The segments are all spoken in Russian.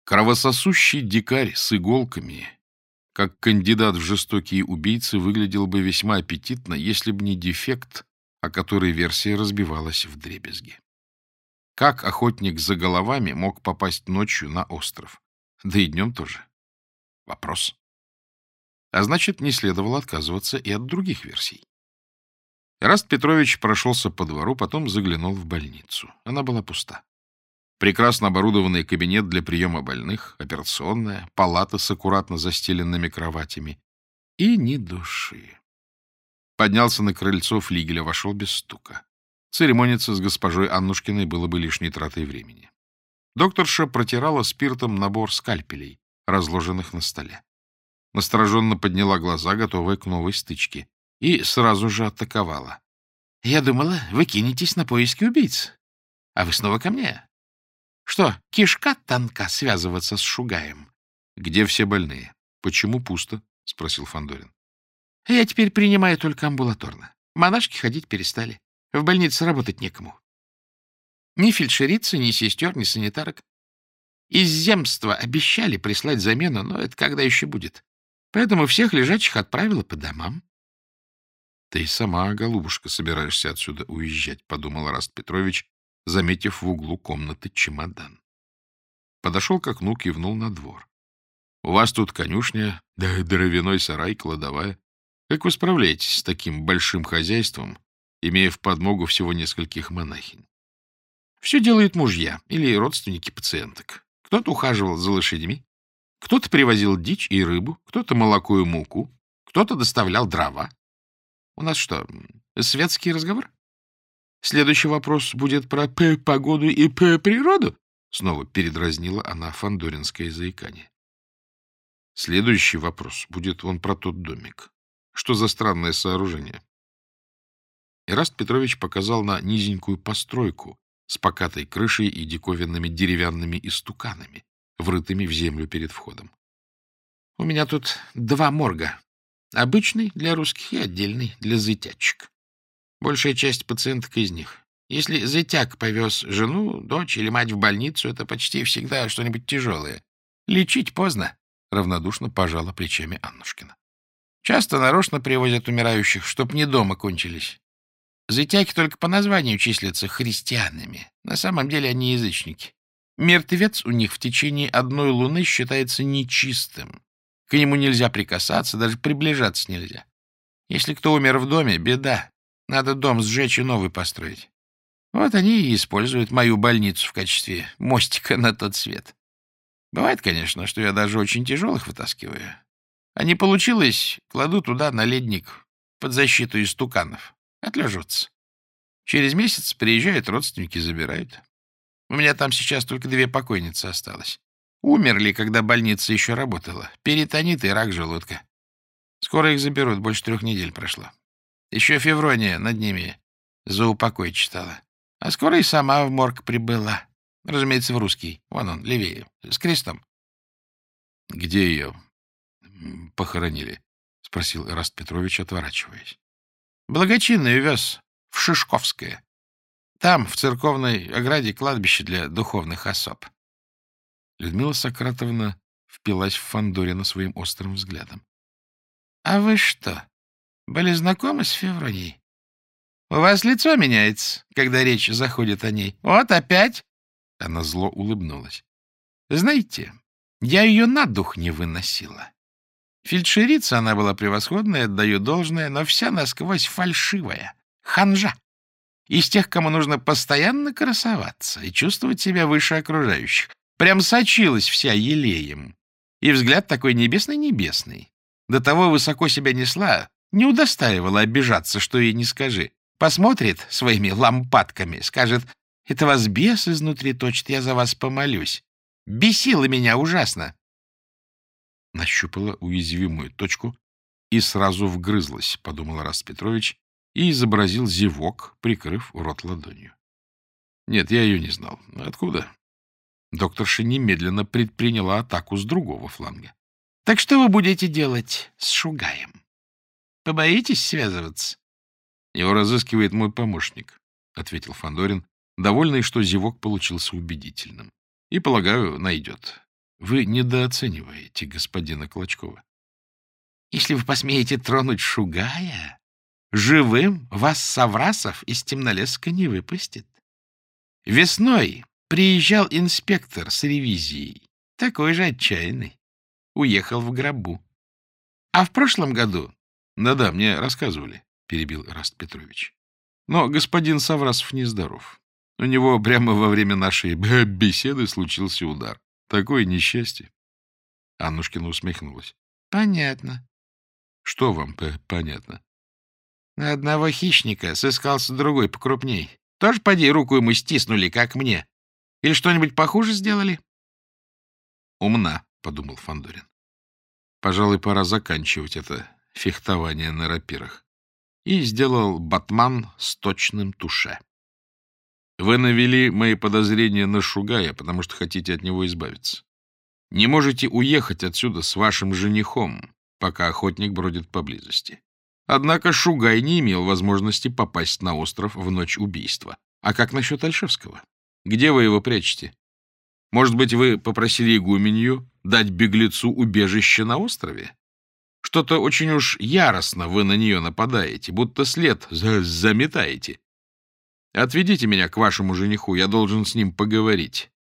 Кровососущий дикарь с иголками, как кандидат в жестокие убийцы, выглядел бы весьма аппетитно, если бы не дефект, о который версия разбивалась вдребезги. Как охотник за головами мог попасть ночью на остров? Да и днем тоже. Вопрос. А значит, не следовало отказываться и от других версий. Эраст Петрович прошелся по двору, потом заглянул в больницу. Она была пуста. Прекрасно оборудованный кабинет для приема больных, операционная, палата с аккуратно застеленными кроватями. И ни души. Поднялся на крыльцо флигеля, вошел без стука. Церемониться с госпожой Аннушкиной было бы лишней тратой времени. Докторша протирала спиртом набор скальпелей, разложенных на столе. Настороженно подняла глаза, готовая к новой стычке, и сразу же атаковала. — Я думала, вы кинетесь на поиски убийц. А вы снова ко мне. Что, кишка тонка связываться с Шугаем? — Где все больные? Почему пусто? — спросил Фандорин. — Я теперь принимаю только амбулаторно. Монашки ходить перестали. В больнице работать некому. Ни фельдшерицы, ни сестер, ни санитарок. Из земства обещали прислать замену, но это когда еще будет. Поэтому всех лежачих отправила по домам. — Ты сама, голубушка, собираешься отсюда уезжать, — подумал Эраст Петрович, заметив в углу комнаты чемодан. Подошел к окну, кивнул на двор. — У вас тут конюшня, да дровяной сарай, кладовая. Как вы справляетесь с таким большим хозяйством, имея в подмогу всего нескольких монахинь? Все делают мужья или родственники пациенток. Кто-то ухаживал за лошадьми, кто-то привозил дичь и рыбу, кто-то молоко и муку, кто-то доставлял дрова. У нас что, светский разговор? Следующий вопрос будет про погоду и природу? Снова передразнила она фандоринское заикание. Следующий вопрос будет вон про тот домик. Что за странное сооружение? Эраст Петрович показал на низенькую постройку с покатой крышей и диковинными деревянными истуканами, врытыми в землю перед входом. У меня тут 2 морга. Обычный для русских и отдельный для зытячек. Большая часть пациенток из них. Если зытяк повез жену, дочь или мать в больницу, это почти всегда что-нибудь тяжелое. Лечить поздно, — равнодушно пожала плечами Аннушкина. Часто нарочно привозят умирающих, чтоб не дома кончились. Зытяки только по названию числятся христианами. На самом деле они язычники. Мертвец у них в течение 1 луны считается нечистым. К нему нельзя прикасаться, даже приближаться нельзя. Если кто умер в доме, беда. Надо дом сжечь и новый построить. Вот они и используют мою больницу в качестве мостика на тот свет. Бывает, конечно, что я даже очень тяжелых вытаскиваю. А не получилось, кладу туда на ледник под защиту истуканов. Отлежутся. Через месяц приезжают родственники, забирают. У меня там сейчас только 2 покойницы осталось. Умерли, когда больница еще работала. Перитонит и рак желудка. Скоро их заберут, больше 3 недель прошло. Еще Феврония над ними за упокой читала. А скоро и сама в морг прибыла. Разумеется, в русский. Вон он, левее, с крестом. — Где ее похоронили? — спросил Эраст Петрович, отворачиваясь. — Благочинный увез в Шишковское. Там, в церковной ограде, кладбище для духовных особ. Людмила Сократовна впилась в Фандорина своим острым взглядом. — А вы что, были знакомы с Февронией? У вас лицо меняется, когда речь заходит о ней. Вот опять! Она зло улыбнулась. — Знаете, я ее на дух не выносила. Фельдшерица она была превосходная, отдаю должное, но вся насквозь фальшивая, ханжа. Из тех, кому нужно постоянно красоваться и чувствовать себя выше окружающих. Прям сочилась вся елеем. И взгляд такой небесный-небесный. До того высоко себя несла, не удостаивала обижаться, что ей не скажи. Посмотрит своими лампадками, скажет: «Это вас бес изнутри точит, я за вас помолюсь». Бесило меня ужасно. Нащупала уязвимую точку и сразу вгрызлась, — подумал Эраст Петрович, и изобразил зевок, прикрыв рот ладонью. Нет, я ее не знал. Откуда? Докторша немедленно предприняла атаку с другого фланга. — Так что вы будете делать с Шугаем? Побоитесь связываться? — Его разыскивает мой помощник, — ответил Фандорин, довольный, что зевок получился убедительным. — И, полагаю, найдет. Вы недооцениваете господина Клочкова. Если вы посмеете тронуть Шугая, живым вас Саврасов из Темнолеска не выпустит. Весной приезжал инспектор с ревизией, такой же отчаянный. Уехал в гробу. А в прошлом году... Да-да, мне рассказывали, перебил Эраст Петрович. Но господин Саврасов нездоров. У него прямо во время нашей беседы случился удар. Такое несчастье. Аннушкина усмехнулась. Понятно. Что вам понятно? На одного хищника сыскался другой покрупней. Тоже, поди, руку ему стиснули, как мне. Или что-нибудь похуже сделали? Умна, подумал Фандорин. Пожалуй, пора заканчивать это фехтование на рапирах. И сделал батман с точным туше. Вы навели мои подозрения на Шугая, потому что хотите от него избавиться. Не можете уехать отсюда с вашим женихом, пока охотник бродит поблизости. Однако Шугай не имел возможности попасть на остров в ночь убийства. А как насчет Ольшевского? Где вы его прячете? Может быть, вы попросили игуменью дать беглецу убежище на острове? Что-то очень уж яростно вы на нее нападаете, будто след заметаете. Отведите меня к вашему жениху, я должен с ним поговорить.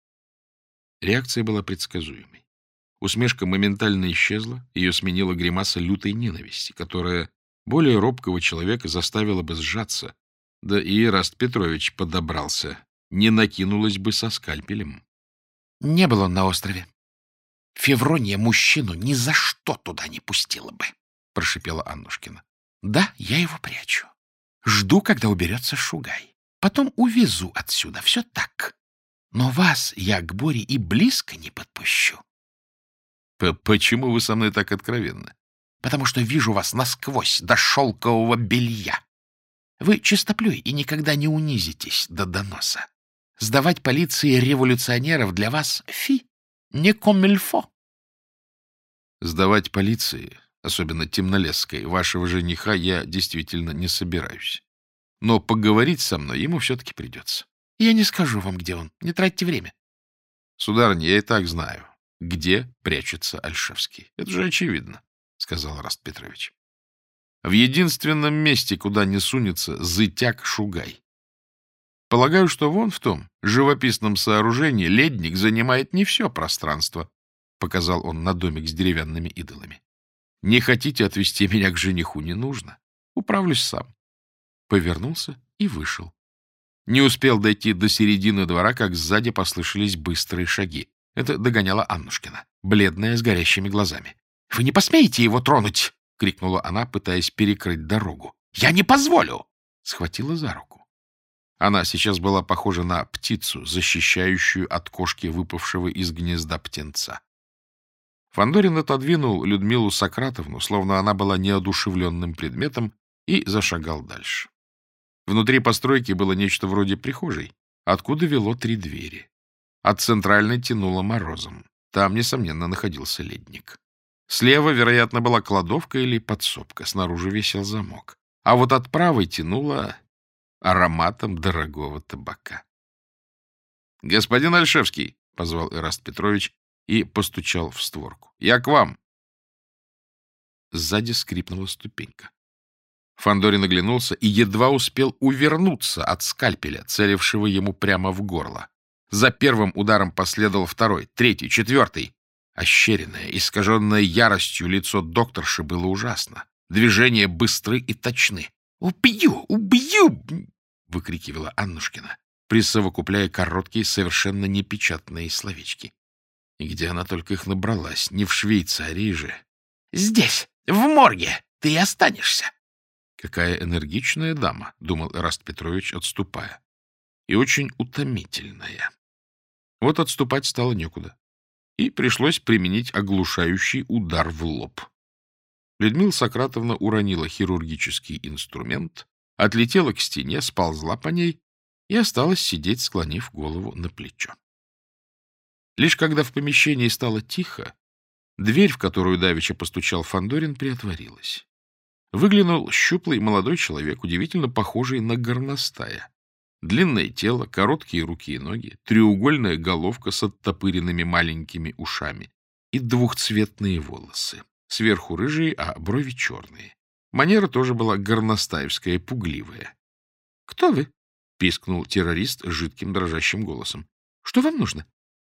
Реакция была предсказуемой. Усмешка моментально исчезла, ее сменила гримаса лютой ненависти, которая более робкого человека заставила бы сжаться, да и Эраст Петрович подобрался, не накинулась бы со скальпелем. Не был он на острове. Феврония мужчину ни за что туда не пустила бы, — прошипела Аннушкина. Да, я его прячу. Жду, когда уберется Шугай. Потом увезу отсюда. Все так. Но вас я к Боре и близко не подпущу. Почему вы со мной так откровенны? Потому что вижу вас насквозь до шелкового белья. Вы чистоплюй и никогда не унизитесь до доноса. Сдавать полиции революционеров для вас не комильфо. Сдавать полиции, особенно Темнолесской, вашего жениха я действительно не собираюсь. Но поговорить со мной ему все-таки придется. Я не скажу вам, где он. Не тратьте время. Сударыня, я и так знаю, где прячется Ольшевский. Это же очевидно, — сказал Эраст Петрович. В единственном месте, куда не сунется зытяк Шугай. Полагаю, что вон в том живописном сооружении ледник занимает не все пространство, — показал он на домик с деревянными идолами. Не хотите отвезти меня к жениху, не нужно. Управлюсь сам. Повернулся и вышел. Не успел дойти до середины двора, как сзади послышались быстрые шаги. Это догоняла Аннушкина, бледная, с горящими глазами. — Вы не посмеете его тронуть! — крикнула она, пытаясь перекрыть дорогу. — Я не позволю! — схватила за руку. Она сейчас была похожа на птицу, защищающую от кошки выпавшего из гнезда птенца. Фандорин отодвинул Людмилу Сократовну, словно она была неодушевленным предметом, и зашагал дальше. Внутри постройки было нечто вроде прихожей, откуда вело 3 двери. От центральной тянуло морозом. Там, несомненно, находился ледник. Слева, вероятно, была кладовка или подсобка, снаружи висел замок. А вот от правой тянуло ароматом дорогого табака. — Господин Ольшевский, — позвал Эраст Петрович и постучал в створку. — Я к вам. Сзади скрипнула ступенька. Фандорин оглянулся и едва успел увернуться от скальпеля, целившего ему прямо в горло. За первым ударом последовал второй, третий, четвертый. Ощеренное, искаженное яростью лицо докторши было ужасно. Движения быстры и точны. «Убью! Убью!» — выкрикивала Аннушкина, присовокупляя короткие, совершенно непечатные словечки. И где она только их набралась? Не в Швейцарии же. «Здесь, в морге, ты и останешься!» Какая энергичная дама, — думал Эраст Петрович, отступая. И очень утомительная. Вот отступать стало некуда. И пришлось применить оглушающий удар в лоб. Людмила Сократовна уронила хирургический инструмент, отлетела к стене, сползла по ней и осталась сидеть, склонив голову на плечо. Лишь когда в помещении стало тихо, дверь, в которую давеча постучал Фандорин, приотворилась. Выглянул щуплый молодой человек, удивительно похожий на горностая. Длинное тело, короткие руки и ноги, треугольная головка с оттопыренными маленькими ушами и двухцветные волосы. Сверху рыжие, а брови черные. Манера тоже была горностаевская, пугливая. — Кто вы? — пискнул террорист жидким дрожащим голосом. — Что вам нужно?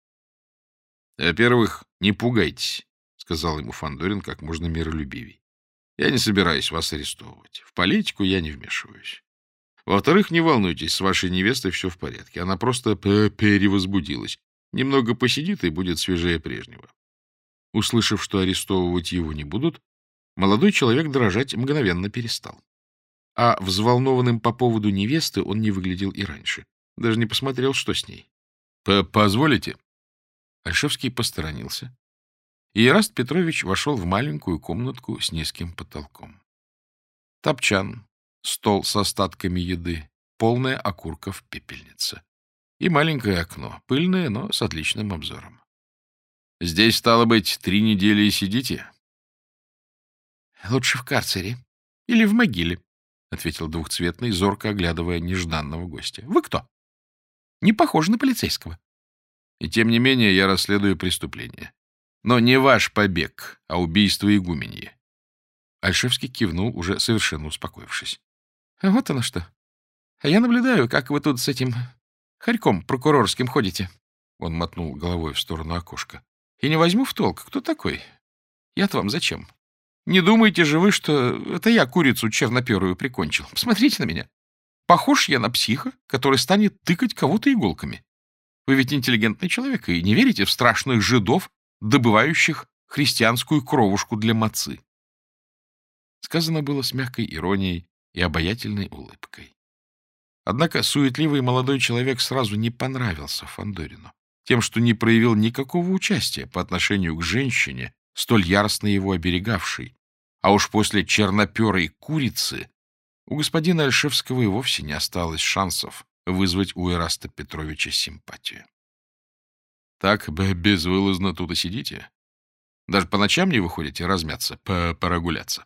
— Во-первых, не пугайтесь, — сказал ему Фандорин как можно миролюбивей. — Я не собираюсь вас арестовывать. В политику я не вмешиваюсь. Во-вторых, не волнуйтесь, с вашей невестой все в порядке. Она просто перевозбудилась. Немного посидит и будет свежее прежнего. Услышав, что арестовывать его не будут, молодой человек дрожать мгновенно перестал. А взволнованным по поводу невесты он не выглядел и раньше. Даже не посмотрел, что с ней. Позволите? Ольшевский посторонился. И Эраст Петрович вошел в маленькую комнатку с низким потолком. Топчан, стол с остатками еды, полная окурков пепельница. И маленькое окно, пыльное, но с отличным обзором. Здесь, стало быть, 3 недели и сидите? — Лучше в карцере или в могиле, — ответил двухцветный, зорко оглядывая нежданного гостя. — Вы кто? Не похоже на полицейского. И тем не менее я расследую преступление. Но не ваш побег, а убийство игуменьи. Ольшевский кивнул, уже совершенно успокоившись. — Вот оно что. А я наблюдаю, как вы тут с этим хорьком прокурорским ходите. Он мотнул головой в сторону окошка. — И не возьму в толк, кто такой? Я-то вам зачем? Не думайте же вы, что это я курицу черноперую прикончил. Посмотрите на меня. Похож я на психа, который станет тыкать кого-то иголками. Вы ведь интеллигентный человек и не верите в страшных жидов, добывающих христианскую кровушку для мацы. Сказано было с мягкой иронией и обаятельной улыбкой. Однако суетливый молодой человек сразу не понравился Фандорину тем, что не проявил никакого участия по отношению к женщине, столь яростно его оберегавшей, а уж после черноперой курицы у господина Ольшевского и вовсе не осталось шансов вызвать у Эраста Петровича симпатию. Так безвылазно тут и сидите? Даже по ночам не выходите размяться, прогуляться?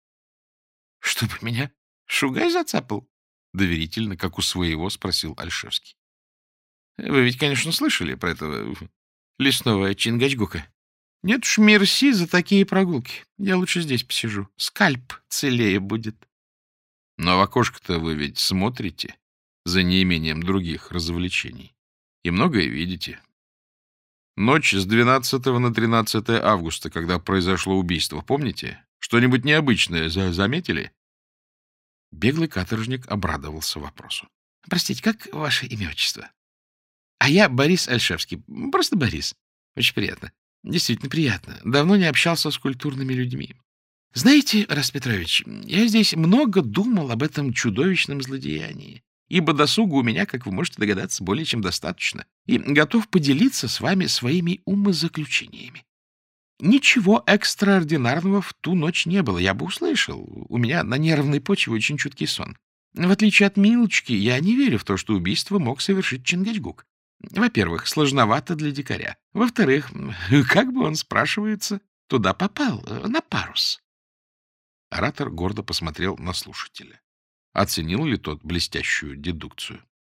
— Чтобы меня шугай зацапал? — доверительно, как у своего, спросил Ольшевский. — Вы ведь, конечно, слышали про этого лесного Чингачгука? Нет уж, мерси за такие прогулки. Я лучше здесь посижу. Скальп целее будет. Но в окошко-то вы ведь смотрите за неимением других развлечений. И многое видите. Ночь с 12 на 13 августа, когда произошло убийство, помните? Что-нибудь необычное заметили? Беглый каторжник обрадовался вопросу. — Простите, как ваше имя, отчество? — А я Борис Ольшевский. Просто Борис. Очень приятно. Действительно приятно. Давно не общался с культурными людьми. Знаете, Эраст Петрович, я здесь много думал об этом чудовищном злодеянии, ибо досуга у меня, как вы можете догадаться, более чем достаточно, и готов поделиться с вами своими умозаключениями. Ничего экстраординарного в ту ночь не было, я бы услышал. У меня на нервной почве очень чуткий сон. В отличие от Милочки, я не верю в то, что убийство мог совершить Чингачгук. Во-первых, сложновато для дикаря. Во-вторых, как бы он, спрашивается, туда попал, на парус? Оратор гордо посмотрел на слушателя. Оценил ли тот блестящую дедукцию?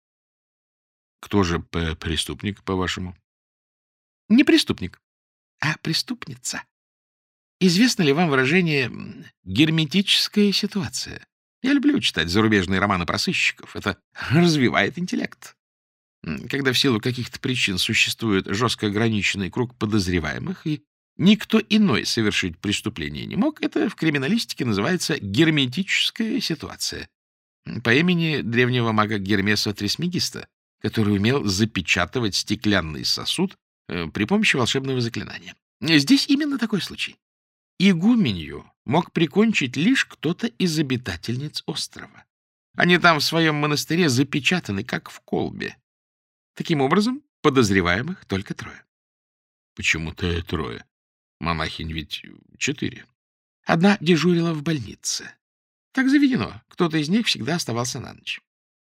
— Кто же преступник, по-вашему? — Не преступник, а преступница. Известно ли вам выражение «герметическая ситуация»? Я люблю читать зарубежные романы про сыщиков. Это развивает интеллект. Когда в силу каких-то причин существует жестко ограниченный круг подозреваемых, и никто иной совершить преступление не мог, это в криминалистике называется герметическая ситуация. По имени древнего мага Гермеса Трисмегиста, который умел запечатывать стеклянный сосуд при помощи волшебного заклинания. Здесь именно такой случай. Игуменью мог прикончить лишь кто-то из обитательниц острова. Они там в своем монастыре запечатаны, как в колбе. Таким образом, подозреваемых только 3. Почему-то 3. Монахинь ведь 4. Одна дежурила в больнице. Так заведено. Кто-то из них всегда оставался на ночь.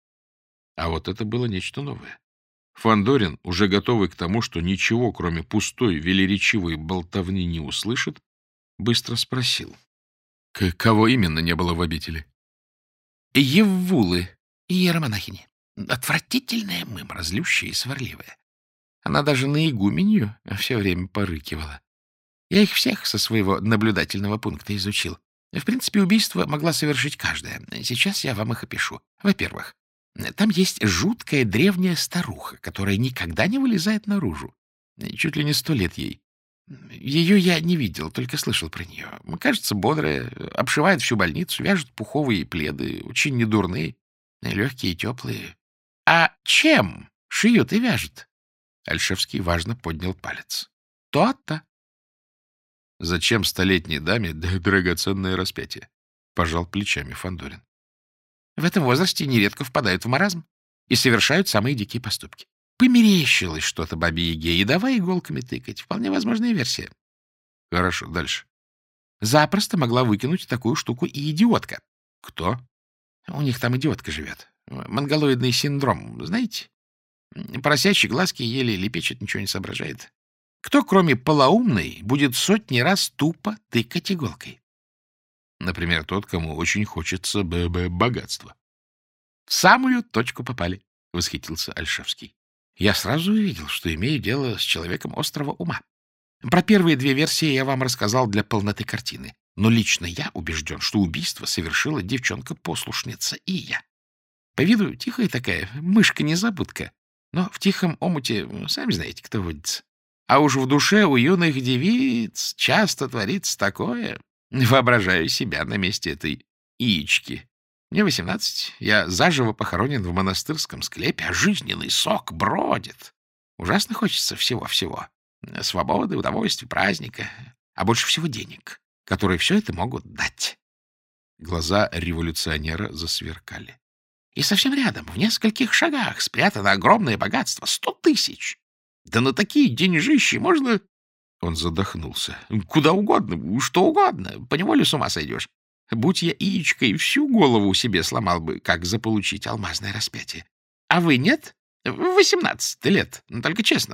А вот это было нечто новое. Фандорин, уже готовый к тому, что ничего, кроме пустой, велеречивой болтовни не услышит, быстро спросил. Кого именно не было в обители? Еввулы, иеромонахини. Отвратительная мымра, злющая и сварливая. Она даже на игуменью все время порыкивала. Я их всех со своего наблюдательного пункта изучил. В принципе, убийство могла совершить каждая. Сейчас я вам их опишу. Во-первых, там есть жуткая древняя старуха, которая никогда не вылезает наружу. Чуть ли не 100 лет ей. Ее я не видел, только слышал про нее. Кажется, бодрая, обшивает всю больницу, вяжет пуховые пледы, очень недурные, легкие и теплые. А чем шьют и вяжут? Альшевский важно поднял палец. То-то. Зачем 100-летней даме драгоценное распятие? Пожал плечами Фандорин. В этом возрасте нередко впадают в маразм и совершают самые дикие поступки. Померещилось что-то бабе-яге, и давай иголками тыкать. Вполне возможная версия. Хорошо, дальше. Запросто могла выкинуть такую штуку и идиотка. Кто? У них там идиотка живет. Монголоидный синдром, знаете? Поросячьи глазки еле лепечет, ничего не соображает. Кто, кроме полоумной, будет сотни раз тупо тыкать иголкой? Например, тот, кому очень хочется богатства. — В самую точку попали, — восхитился Альшевский. Я сразу увидел, что имею дело с человеком острого ума. Про первые 2 версии я вам рассказал для полноты картины. Но лично я убежден, что убийство совершила девчонка-послушница и я. По виду тихая такая, мышка-незабудка. Но в тихом омуте, сами знаете, кто водится. А уж в душе у юных девиц часто творится такое. Воображаю себя на месте этой яички. Мне 18, я заживо похоронен в монастырском склепе, а жизненный сок бродит. Ужасно хочется всего-всего. Свободы, удовольствия, праздника, а больше всего денег, которые все это могут дать. Глаза революционера засверкали. И совсем рядом, в нескольких шагах, спрятано огромное богатство — 100 000. Да на такие деньжищи можно... Он задохнулся. Куда угодно, что угодно. Поневоле с ума сойдешь. Будь я яичкой, всю голову себе сломал бы, как заполучить алмазное распятие. А вы нет? 18 лет, только честно.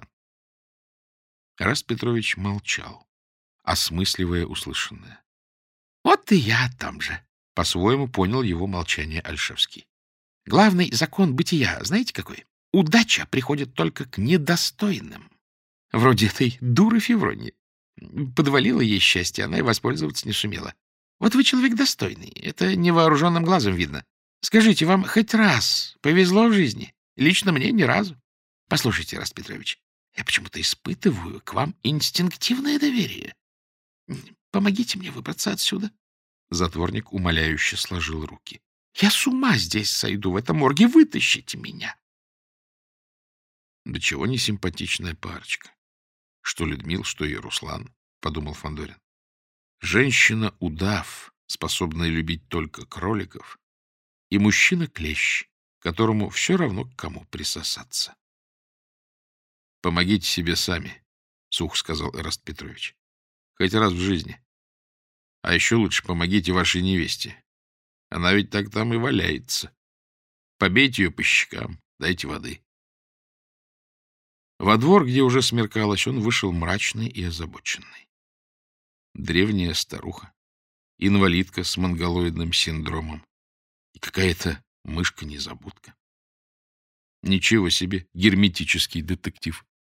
Эраст Петрович молчал, осмысливая услышанное. Вот и я о том же. По-своему понял его молчание Альшевский. Главный закон бытия, знаете какой? Удача приходит только к недостойным. Вроде этой дуры Февронии. Подвалило ей счастье, она и воспользоваться не сумела. Вот вы человек достойный, это невооруженным глазом видно. Скажите, вам хоть раз повезло в жизни? Лично мне ни разу. Послушайте, Эраст Петрович, я почему-то испытываю к вам инстинктивное доверие. Помогите мне выбраться отсюда. Затворник умоляюще сложил руки. Я с ума здесь сойду, в этом морге. Вытащите меня. Да чего не симпатичная парочка. Что Людмил, что и Руслан, — подумал Фандорин. Женщина-удав, способная любить только кроликов, и мужчина-клещ, которому все равно к кому присосаться. — Помогите себе сами, — сухо сказал Эраст Петрович. — Хоть раз в жизни. А еще лучше помогите вашей невесте. Она ведь так там и валяется. Побейте ее по щекам, дайте воды. Во двор, где уже смеркалось, он вышел мрачный и озабоченный. Древняя старуха, инвалидка с монголоидным синдромом и какая-то мышка-незабудка. Ничего себе, герметический детектив.